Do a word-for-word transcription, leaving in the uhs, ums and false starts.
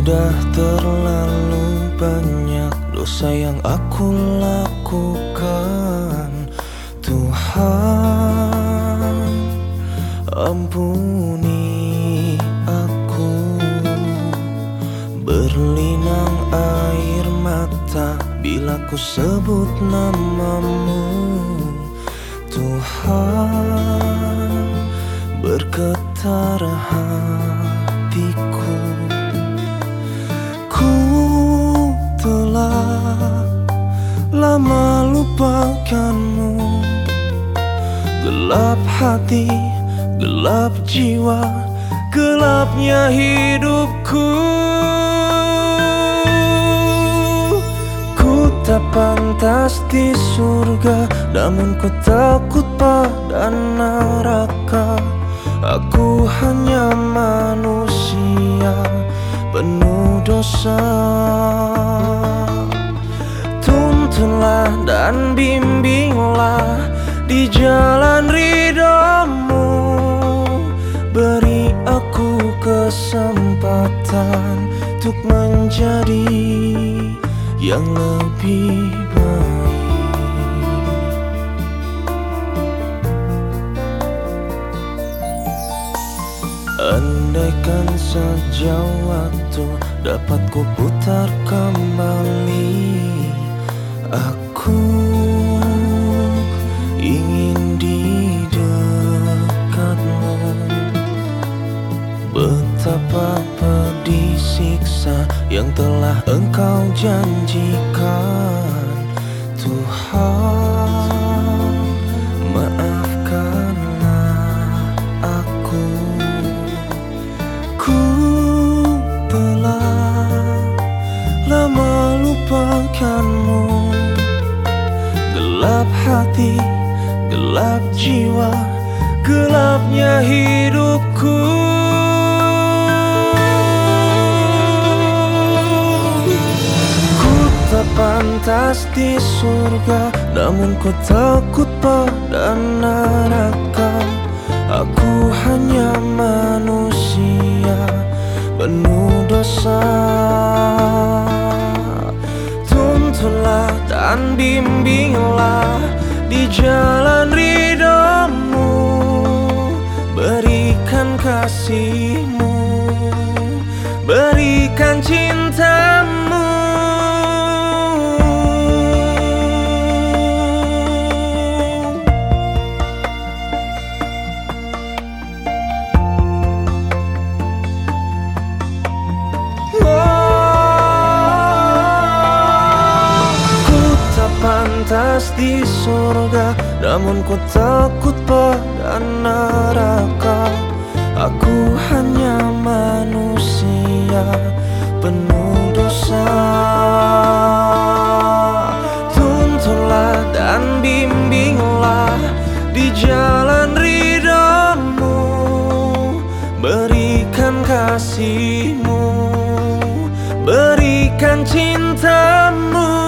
Sudah terlalu banyak dosa yang aku lakukan. Tuhan, ampuni aku. Berlinang air mata bila ku sebut namamu. Tuhan, bergetar hatiku. Ku telah lama lupakanmu. Gelap hati, gelap jiwa, gelapnya hidupku. Ku tak pantas di surga, namun ku takut pada neraka. Aku hanya manusia penuh dosa. Tuntunlah dan bimbinglah di jalan ridho-Mu. Beri aku kesempatan untuk menjadi yang lebih baik. Andaikan saja waktu dapat ku putar kembali, aku ingin di dekat-Mu. Betapa pedih siksa yang telah Engkau janjikan. Tuhan, maafkanlah aku. Ku telah lama lupakan-Mu. Gelap hati, gelap jiwa, gelapnya hidupku. Ku tak pantas di surga, namun ku takut pada neraka. Aku hanya manusia penuh dosa. Tuntunlah dan bimbinglah di jalan ridho-Mu. Berikan kasih-Mu, berikan cinta-Mu. Pantas di surga, namun ku takut pada neraka. Aku hanya manusia penuh dosa. Tuntunlah dan bimbinglah di jalan ridho-Mu. Berikan kasih-Mu, berikan cinta-Mu.